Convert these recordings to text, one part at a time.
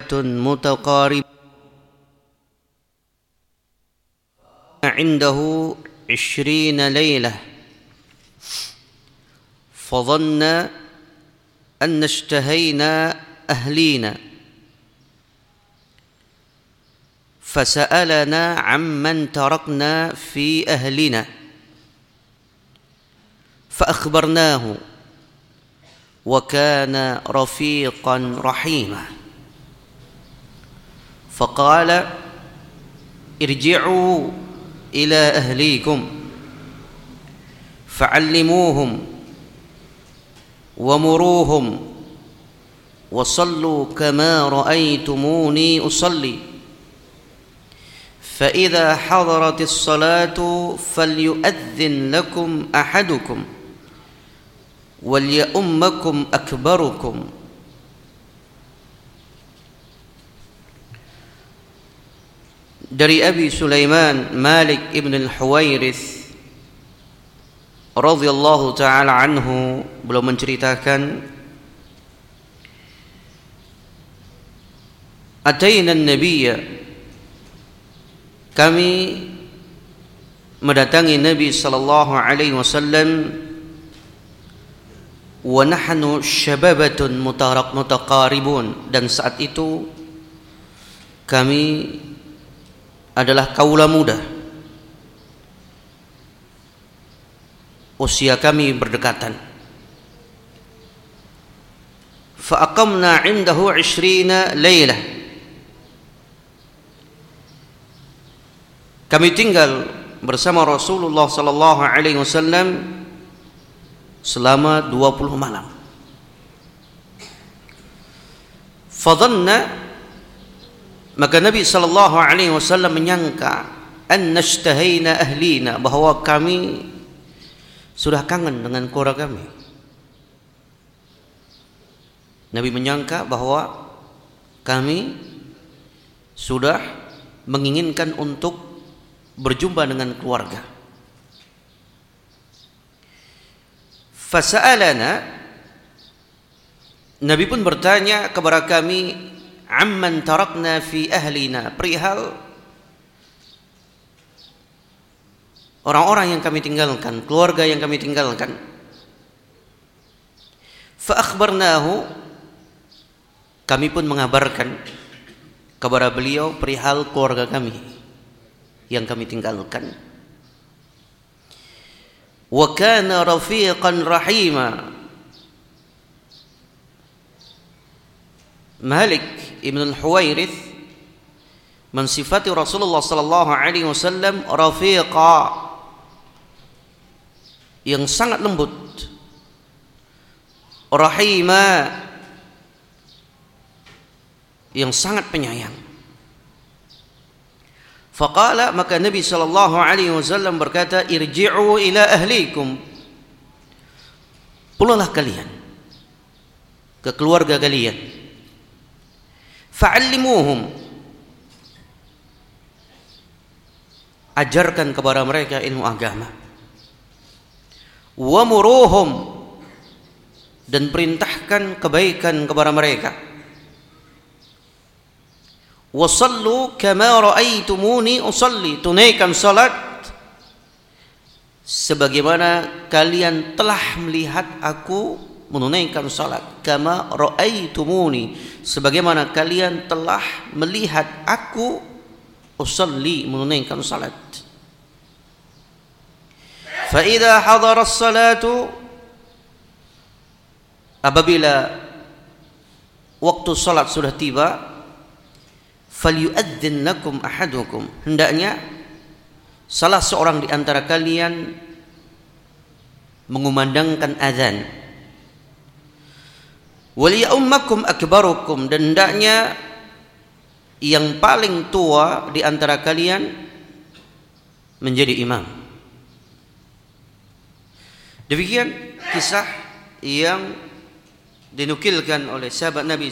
متقاربة عنده 20 ليلة فظن أن اشتهينا أهلينا فسألنا عمن تركنا في أهلنا فأخبرناه وكان رفيقا رحيما فقال ارجعوا إلى أهليكم فعلموهم ومروهم وصلوا كما رأيتموني أصلي فإذا حضرت الصلاة فليؤذن لكم أحدكم وليؤمكم أكبركم. Dari Abi Sulaiman Malik ibn al-Huwairith radhiyallahu ta'ala anhu, beliau menceritakan, Atayna an-nabiyya, kami mendatangi Nabi sallallahu alaihi wasallam, wa nahnu syababatun mutaqaribun, dan saat itu kami adalah kaula muda, usia kami berdekatan. Fa aqamna 'indahu 20 lailah, kami tinggal bersama Rasulullah sallallahu alaihi wasallam selama 20 malam. Fadhanna, maka Nabi sallallahu alaihi wasallam menyangka, an nashtahayna ahlina, bahwa kami sudah kangen dengan keluarga kami. Nabi menyangka bahwa kami sudah menginginkan untuk berjumpa dengan keluarga. Fasa'alana, Nabi pun bertanya kepada kami, amman tarakna fi ahlina, perihal orang-orang yang kami tinggalkan, keluarga yang kami tinggalkan. Fa akhbarnahu, kami pun mengabarkan kepada beliau perihal keluarga kami yang kami tinggalkan. Wa kana rafiqan rahima, Malik ibn al-Huwairith mensifati Rasulullah sallallahu alaihi wasallam rafiqa, yang sangat lembut, rahima, yang sangat penyayang. Faqala, maka Nabi sallallahu alaihi wasallam berkata, irji'u ila ahlikum, pulanglah kalian ke keluarga kalian. Fa'allimuhum, ajarkan kepada mereka ilmu agama. Wa muruhum, dan perintahkan kebaikan kepada mereka. Wa sallu kama ra'aitumuni usalli, tunaikan salat sebagaimana kalian telah melihat aku menunaikan salat. Kama ra'aitumuni, sebagaimana kalian telah melihat aku usalli, menunaikan salat. Fa idza hadara as-salatu, apabila waktu salat sudah tiba, falyu'adzin lakum ahadukum, hendaknya salah seorang di antara kalian mengumandangkan azan. Waliyummakum akbarukum, dan hendaknya yang paling tua di antara kalian menjadi imam. Demikian kisah yang dinukilkan oleh sahabat Nabi,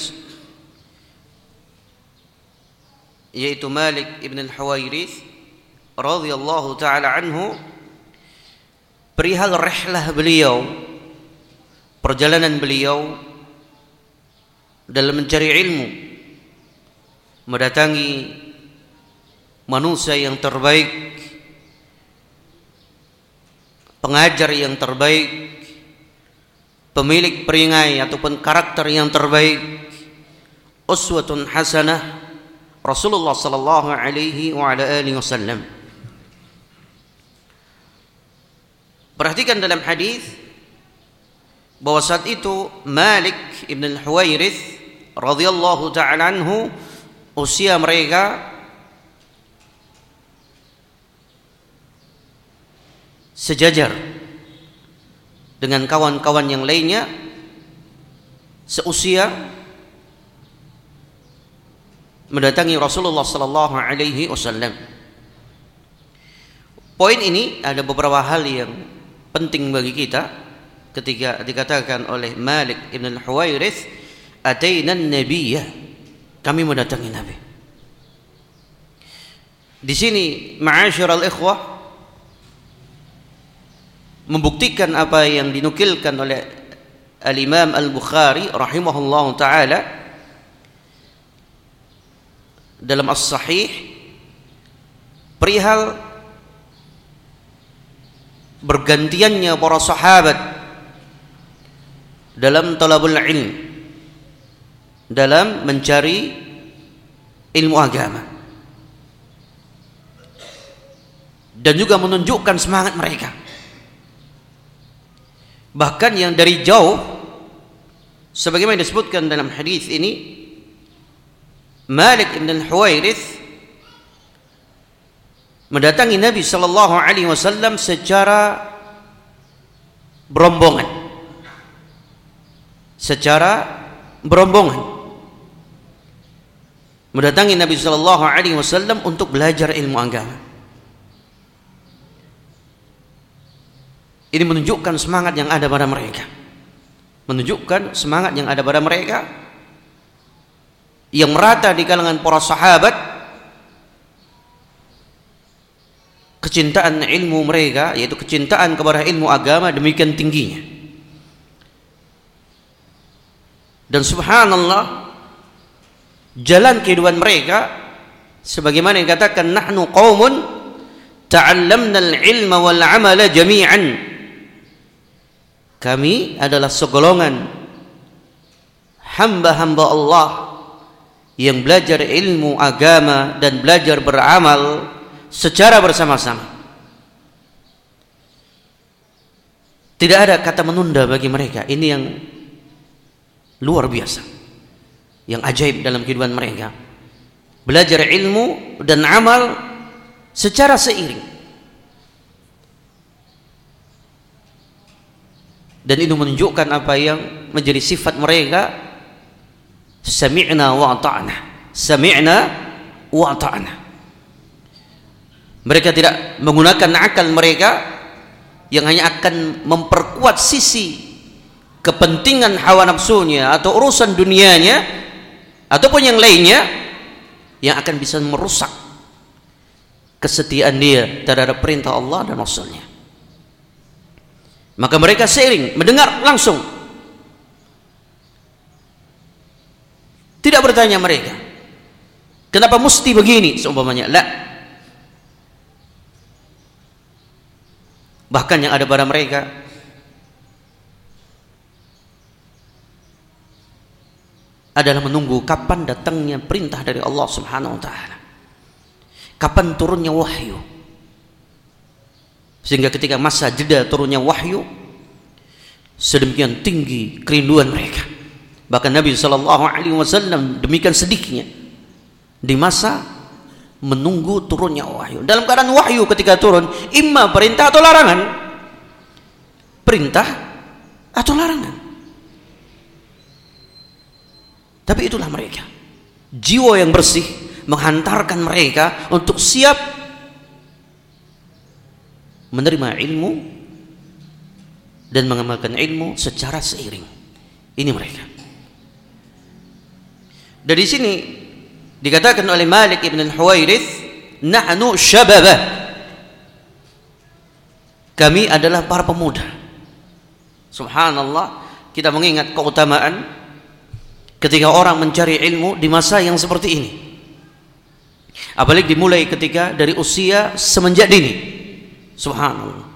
yaitu Malik ibn al-Huwairith radhiyallahu ta'ala anhu, perihal rihlah beliau, perjalanan beliau dalam mencari ilmu mendatangi manusia yang terbaik, pengajar yang terbaik, pemilik perisai ataupun karakter yang terbaik, uswatun hasanah Rasulullah sallallahu alaihi wa ala alihi wasallam. Perhatikan dalam hadis bahwa saat itu Malik ibn al-Huwairith radhiyallahu ta'ala anhu, usia mereka sejajar dengan kawan-kawan yang lainnya seusia, mendatangi Rasulullah sallallahu alaihi wasallam. Poin ini ada beberapa hal yang penting bagi kita ketika dikatakan oleh Malik ibn al-Huwairith, "Ataina an-nabiyya," kami mendatangi Nabi. Di sini ma'asyiral ikhwah membuktikan apa yang dinukilkan oleh Al-Imam Al-Bukhari rahimahullahu taala dalam As-Sahih perihal bergantiannya para sahabat dalam talabul ilm, dalam mencari ilmu agama, dan juga menunjukkan semangat mereka. Bahkan yang dari jauh, sebagaimana disebutkan dalam hadis ini, Malik ibn al-Huwairith mendatangi Nabi sallallahu alaihi wasallam secara berombongan. Mendatangi Nabi sallallahu alaihi wasallam untuk belajar ilmu agama. Ini menunjukkan semangat yang ada pada mereka. Yang merata di kalangan para sahabat, kecintaan ilmu mereka, yaitu kecintaan kepada ilmu agama demikian tingginya. Dan subhanallah, jalan kehidupan mereka sebagaimana yang dikatakan, nahnu qaumun ta'allamna al-ilma wal 'amala jami'an. Kami adalah segolongan hamba-hamba Allah yang belajar ilmu agama dan belajar beramal secara bersama-sama. Tidak ada kata menunda bagi mereka. Ini yang luar biasa, yang ajaib dalam kehidupan mereka. Belajar ilmu dan amal secara seiring. Dan itu menunjukkan apa yang menjadi sifat mereka, sami'na wa ata'na. Sami'na wa ata'na. Mereka tidak menggunakan akal mereka yang hanya akan memperkuat sisi kepentingan hawa nafsunya atau urusan dunianya ataupun yang lainnya yang akan bisa merusak kesetiaan dia terhadap perintah Allah dan Rasulnya. Maka mereka seiring mendengar langsung, tidak bertanya mereka kenapa mesti begini seumpamanya, la. Bahkan yang ada pada mereka adalah menunggu kapan datangnya perintah dari Allah Subhanahu wa taala, kapan turunnya wahyu. Sehingga ketika masa jeda turunnya wahyu, sedemikian tinggi kerinduan mereka. Bahkan Nabi sallallahu alaihi wasallam demikian sedihnya di masa menunggu turunnya wahyu. Dalam keadaan wahyu ketika turun, imma perintah atau larangan. Perintah atau larangan. Tapi itulah mereka. Jiwa yang bersih menghantarkan mereka untuk siap menerima ilmu dan mengamalkan ilmu secara seiring. Ini mereka. Dari sini dikatakan oleh Malik ibn al-Huwairith, nahnu syababah. Kami adalah para pemuda. Subhanallah, kita mengingat keutamaan ketika orang mencari ilmu di masa yang seperti ini. Apalagi dimulai ketika dari usia semenjak dini. Subhanallah.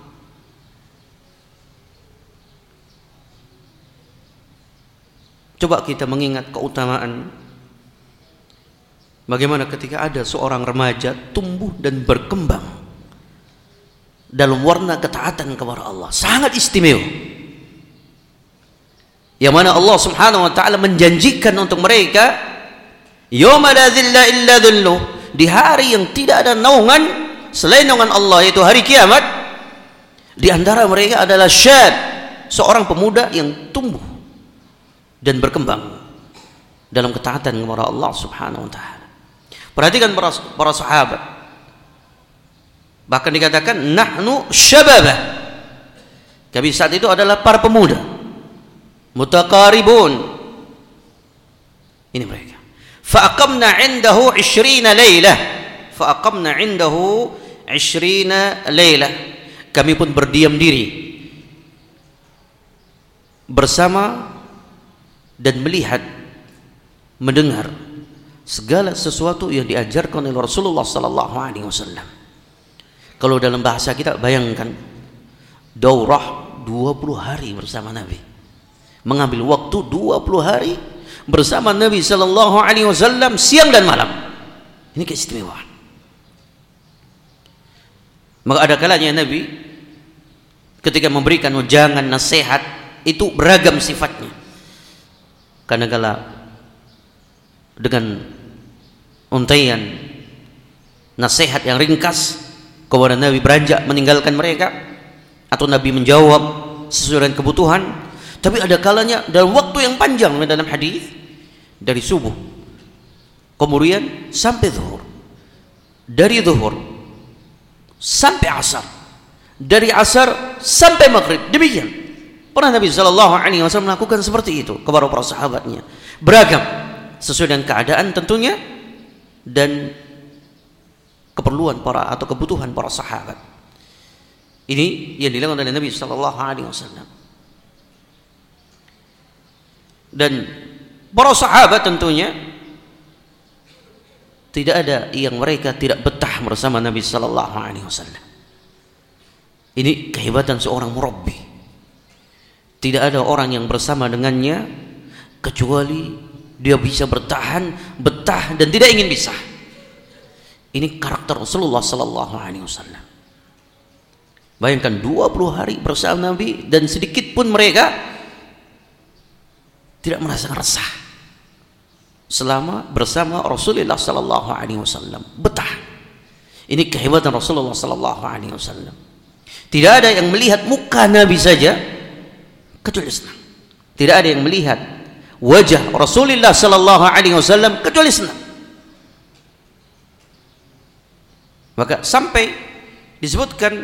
Coba kita mengingat keutamaan bagaimana ketika ada seorang remaja tumbuh dan berkembang dalam warna ketaatan kepada Allah, sangat istimewa. Yang mana Allah Subhanahu wa taala menjanjikan untuk mereka, yauma la dhilla illa dhilluh, di hari yang tidak ada naungan selain naungan Allah, yaitu hari kiamat. Di antara mereka adalah syab, seorang pemuda yang tumbuh dan berkembang dalam ketaatan kepada Allah Subhanahu wa taala. Perhatikan para sahabat. Bahkan dikatakan nahnu syababah. Kami saat itu adalah para pemuda. Mutaqaribun. Ini mereka. Fa aqamna 'indahu 20 lailah. Fa aqamna 'indahu 20 lailah. Kami pun berdiam diri bersama dan melihat, mendengar segala sesuatu yang diajarkan oleh Rasulullah sallallahu alaihi wasallam. Kalau dalam bahasa kita, bayangkan daurah 20 hari bersama Nabi. Mengambil waktu 20 hari bersama Nabi sallallahu alaihi wasallam siang dan malam. Ini keistimewaan. Maka ada kalanya Nabi ketika memberikan ujangan nasihat itu beragam sifatnya. Kadang-kala dengan untaian nasihat yang ringkas, kemudian Nabi beranjak meninggalkan mereka, atau Nabi menjawab sesuai dengan kebutuhan. Tapi ada kalanya dalam waktu yang panjang dalam hadis, dari subuh kemudian sampai zuhur, dari zuhur sampai asar, dari asar sampai maghrib. Demikian pernah Nabi sallallahu alaihi wasallam melakukan seperti itu kepada para sahabatnya, beragam sesuai dengan keadaan tentunya dan keperluan para atau kebutuhan para sahabat. Ini yang dilakukan oleh Nabi sallallahu alaihi wasallam. Dan para sahabat tentunya tidak ada yang mereka tidak betah bersama Nabi sallallahu alaihi wasallam. Ini kehebatan seorang murabbi. Tidak ada orang yang bersama dengannya kecuali dia bisa betah dan tidak ingin pisah. Ini karakter Rasulullah sallallahu alaihi wasallam. Bayangkan 20 hari bersama Nabi dan sedikit pun mereka tidak merasakan resah selama bersama Rasulullah sallallahu alaihi wasallam. Betah. Ini kehebatan Rasulullah sallallahu alaihi wasallam. Tidak ada yang melihat muka Nabi saja kecuali senang. Tidak ada yang melihat wajah Rasulullah sallallahu alaihi wasallam kecuali senang. Maka sampai disebutkan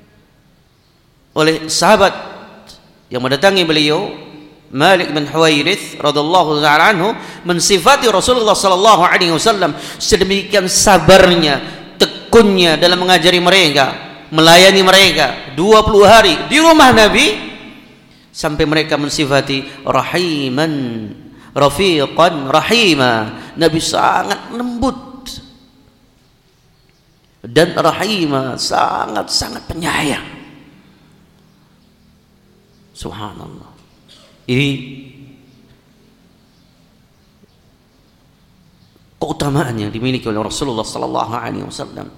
oleh sahabat yang mendatangi beliau, Malik bin Huwairits radhiyallahu ta'ala anhu, mensifati Rasulullah sallallahu alaihi wasallam sedemikian sabarnya, tekunnya dalam mengajari mereka, melayani mereka 20 hari di rumah Nabi, sampai mereka mensifati rahiman, rafiqan rahima. Nabi sangat lembut dan rahima, sangat-sangat penyayang. Subhanallah. Ini keutamaan yang dimiliki oleh Rasulullah sallallahu alaihi wasallam.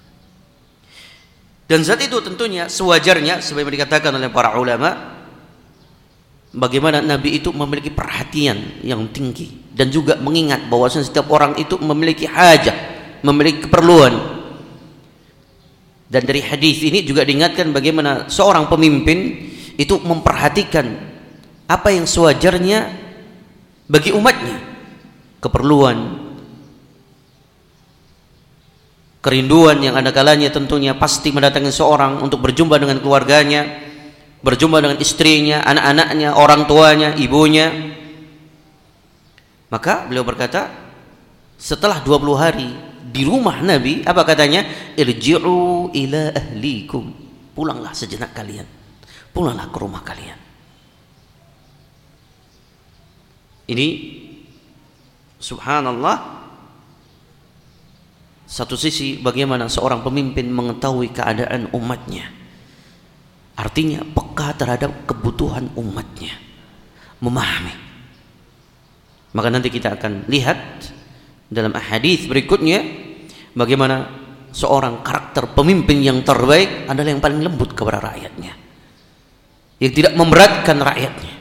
Dan saat itu tentunya sewajarnya, sebagaimana dikatakan oleh para ulama, bagaimana Nabi itu memiliki perhatian yang tinggi dan juga mengingat bahwasanya setiap orang itu memiliki hajat, memiliki keperluan. Dan dari hadis ini juga diingatkan bagaimana seorang pemimpin itu memperhatikan apa yang sewajarnya bagi umatnya, keperluan, kerinduan yang ada kalanya tentunya pasti mendatangi seorang untuk berjumpa dengan keluarganya, berjumpa dengan istrinya, anak-anaknya, orang tuanya, ibunya. Maka beliau berkata, setelah 20 hari di rumah Nabi, apa katanya? Irji'u ila ahlikum. Pulanglah sejenak kalian. Pulanglah ke rumah kalian. Ini subhanallah Satu sisi bagaimana seorang pemimpin mengetahui keadaan umatnya, artinya peka terhadap kebutuhan umatnya, memahami. Maka nanti kita akan lihat dalam hadis berikutnya bagaimana seorang karakter pemimpin yang terbaik adalah yang paling lembut kepada rakyatnya, yang tidak memberatkan rakyatnya.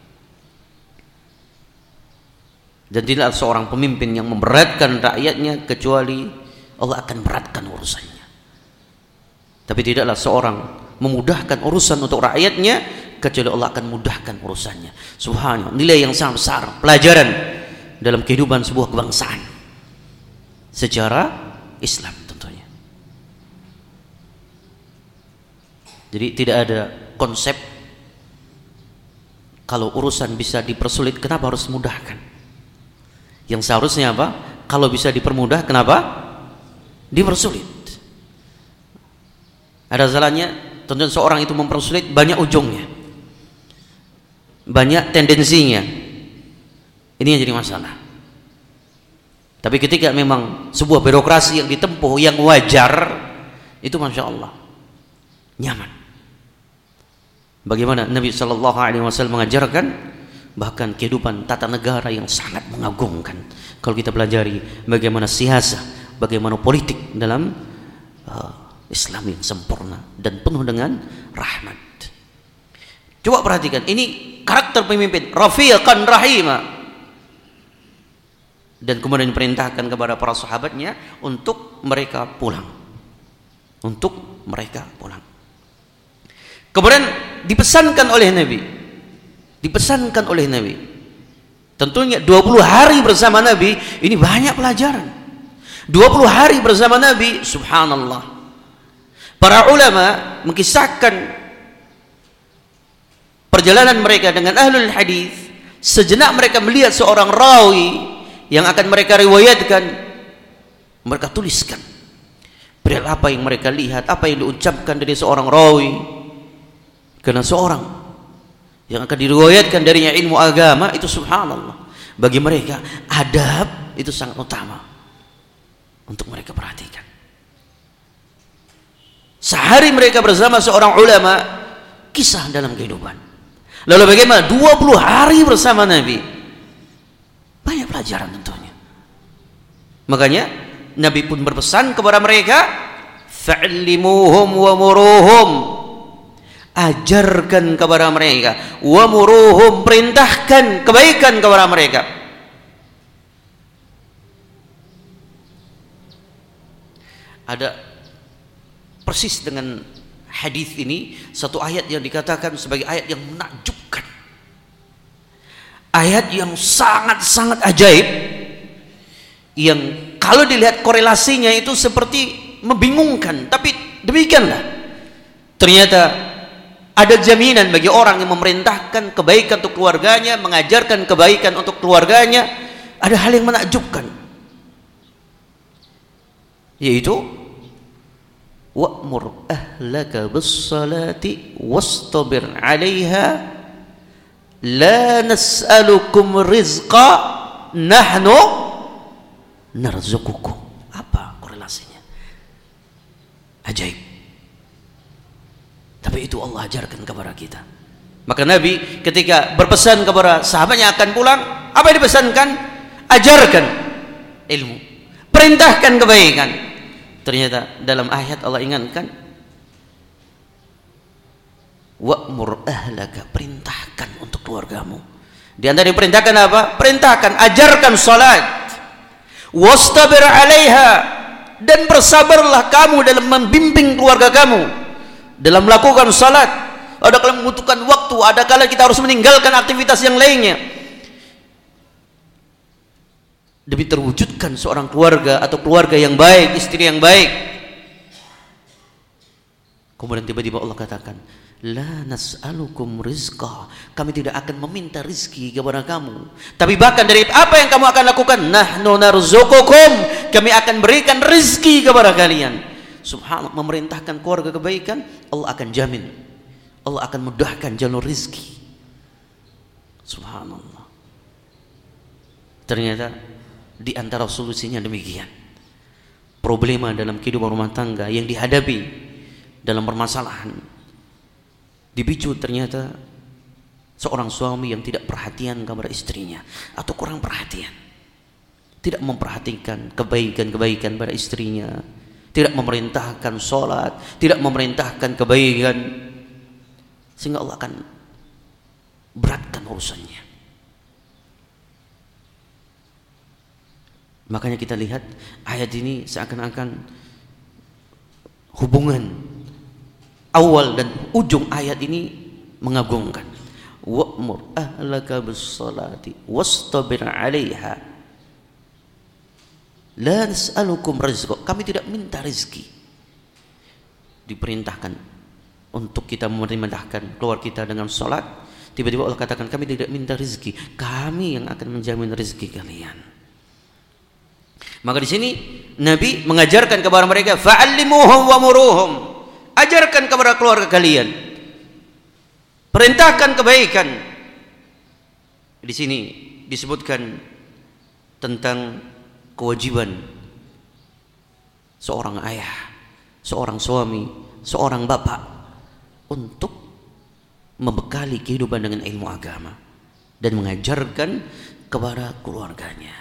Dan tidak seorang pemimpin yang memberatkan rakyatnya kecuali Allah akan beratkan urusannya. Tapi tidaklah seorang memudahkan urusan untuk rakyatnya kecuali Allah akan mudahkan urusannya. Subhanallah, nilai yang sangat besar, pelajaran dalam kehidupan sebuah kebangsaan secara Islam tentunya. Jadi tidak ada konsep kalau urusan bisa dipersulit kenapa harus dimudahkan. Yang seharusnya apa? Kalau bisa dipermudah kenapa dipersulit? Ada salahnya tentunya seorang itu mempersulit, banyak ujungnya, banyak tendensinya. Ini yang jadi masalah. Tapi ketika memang sebuah birokrasi yang ditempuh yang wajar, itu masya Allah nyaman. Bagaimana Nabi Shallallahu Alaihi Wasallam mengajarkan, bahkan kehidupan tata negara yang sangat mengagumkan. Kalau kita pelajari bagaimana siasa, bagaimana politik dalam Islam yang sempurna dan penuh dengan rahmat. Coba perhatikan, ini karakter pemimpin, rafiqan rahima. Dan kemudian diperintahkan kepada para sahabatnya untuk mereka pulang. Untuk mereka pulang. Kemudian dipesankan oleh Nabi. Dipesankan oleh Nabi. Tentunya 20 hari bersama Nabi, ini banyak pelajaran. 20 hari bersama Nabi, subhanallah. Para ulama mengisahkan perjalanan mereka dengan ahlul hadis. Sejenak mereka melihat seorang rawi yang akan mereka riwayatkan, mereka tuliskan perihal apa yang mereka lihat, apa yang diucapkan dari seorang rawi. Karena seorang yang akan diriwayatkan darinya ilmu agama itu subhanallah, bagi mereka adab itu sangat utama untuk mereka perhatikan. Sehari mereka bersama seorang ulama, kisah dalam kehidupan. Lalu bagaimana 20 hari bersama Nabi, banyak pelajaran tentunya. Makanya Nabi pun berpesan kepada mereka, fa'allimuhum wa muruhum, ajarkan kepada mereka, wa muruhum, perintahkan kebaikan kepada mereka. Ada persis dengan hadis ini satu ayat yang dikatakan sebagai ayat yang menakjubkan, ayat yang sangat-sangat ajaib, yang kalau dilihat korelasinya itu seperti membingungkan, tapi demikianlah. Ternyata ada jaminan bagi orang yang memerintahkan kebaikan untuk keluarganya, mengajarkan kebaikan untuk keluarganya. Ada hal yang menakjubkan, yaitu wa'mur ahlaka bis-salati wastabir 'alaiha la nas'alukum rizqa nahnu narzuqukum. Apa korelasinya? Ajaib. Tapi itu Allah ajarkan kepada kita. Maka Nabi ketika berpesan kepada sahabatnya akan pulang, apa yang dipesankan? Ajarkan ilmu, perintahkan kebaikan. Ternyata dalam ayat Allah ingatkan, wa'mur ahlaka, perintahkan untuk keluargamu. Di antara diperintahkan apa? Perintahkan, ajarkan salat. Wastabir 'alaiha, dan bersabarlah kamu dalam membimbing keluarga kamu dalam melakukan salat. Ada kala membutuhkan waktu, ada kala kita harus meninggalkan aktivitas yang lainnya demi terwujudkan seorang keluarga atau keluarga yang baik, istri yang baik. Kemudian tiba-tiba Allah katakan, la nas'alukum rizqa, kami tidak akan meminta rizki kepada kamu, tapi bahkan dari apa yang kamu akan lakukan, nahnu narzuqukum, kami akan berikan rizki kepada kalian. Subhanallah, memerintahkan keluarga kebaikan, Allah akan jamin, Allah akan mudahkan jalur rizki. Subhanallah. Ternyata di antara solusinya demikian. problema dalam kehidupan rumah tangga yang dihadapi dalam permasalahan, dipicu ternyata seorang suami yang tidak perhatian kepada istrinya atau kurang perhatian, tidak memperhatikan kebaikan-kebaikan pada istrinya, tidak memerintahkan sholat, tidak memerintahkan kebaikan, sehingga Allah akan beratkan urusannya. Makanya kita lihat ayat ini seakan-akan hubungan awal dan ujung ayat ini mengagumkan. Wa'mur ahlaka bis-salati wastabir 'alaiha la nas'alukum rizqa. Kami tidak minta rezeki. Diperintahkan untuk kita memerintahkan keluar kita dengan salat, tiba-tiba Allah katakan kami tidak minta rezeki, kami yang akan menjamin rezeki kalian. Maka di sini Nabi mengajarkan kepada mereka, fa'allimuhum wa muruhum, ajarkan kepada keluarga kalian, perintahkan kebaikan. Di sini disebutkan tentang kewajiban seorang ayah, seorang suami, seorang bapak untuk membekali kehidupan dengan ilmu agama dan mengajarkan kepada keluarganya.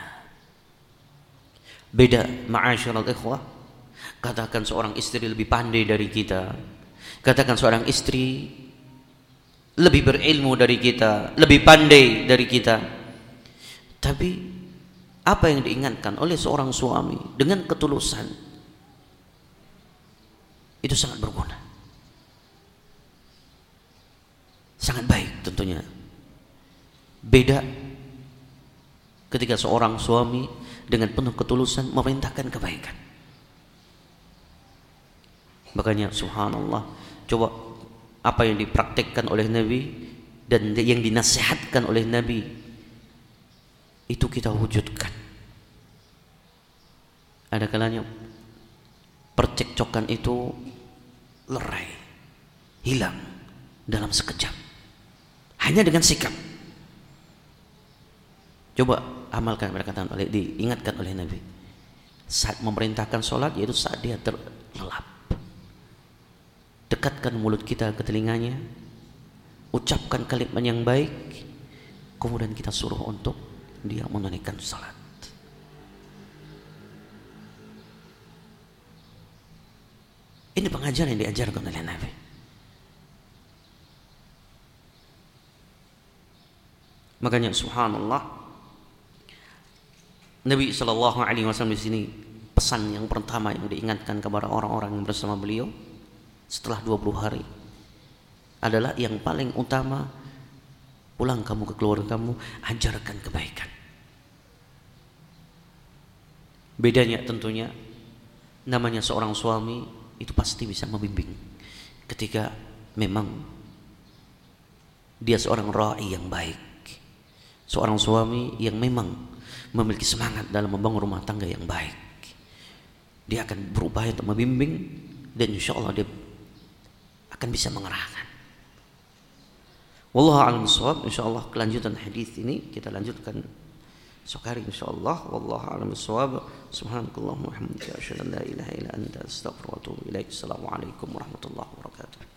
Beda ma'asyiral ikhwah, katakan seorang istri lebih pandai dari kita, katakan seorang istri lebih berilmu dari kita, lebih pandai dari kita, tapi apa yang diingatkan oleh seorang suami dengan ketulusan itu sangat berguna, sangat baik tentunya. Beda ketika seorang suami dengan penuh ketulusan memerintahkan kebaikan. Makanya subhanallah, coba apa yang dipraktekkan oleh Nabi dan yang dinasihatkan oleh Nabi itu kita wujudkan. Ada kalanya percekcokan itu lerai, hilang dalam sekejap, hanya dengan sikap. Coba amalkan perkataan oleh, diingatkan oleh Nabi saat memerintahkan sholat, yaitu saat dia terlelap. Dekatkan mulut kita ke telinganya, ucapkan kalimat yang baik, kemudian kita suruh untuk dia menunaikan sholat. Ini pengajaran yang diajarkan oleh Nabi. Makanya subhanallah, Nabi SAW di sini pesan yang pertama yang diingatkan kepada orang-orang yang bersama beliau setelah 20 hari adalah yang paling utama, pulang kamu ke keluarga kamu, ajarkan kebaikan. Bedanya tentunya, namanya seorang suami itu pasti bisa membimbing ketika memang dia seorang ra'i yang baik, seorang suami yang memang memiliki semangat dalam membangun rumah tangga yang baik. Dia akan berupaya untuk membimbing dan insya Allah dia akan bisa mengerahkan. Wallahu a'lam bishawab. Insya Allah kelanjutan hadis ini kita lanjutkan esok hari insya Allah. Wallahu a'lam bishawab. Subhanakallahumma wa bihamdika asyhadu an la ilaha illa anta astaghfiruka wa atubu ilaik. Assalamualaikum warahmatullahi wabarakatuh.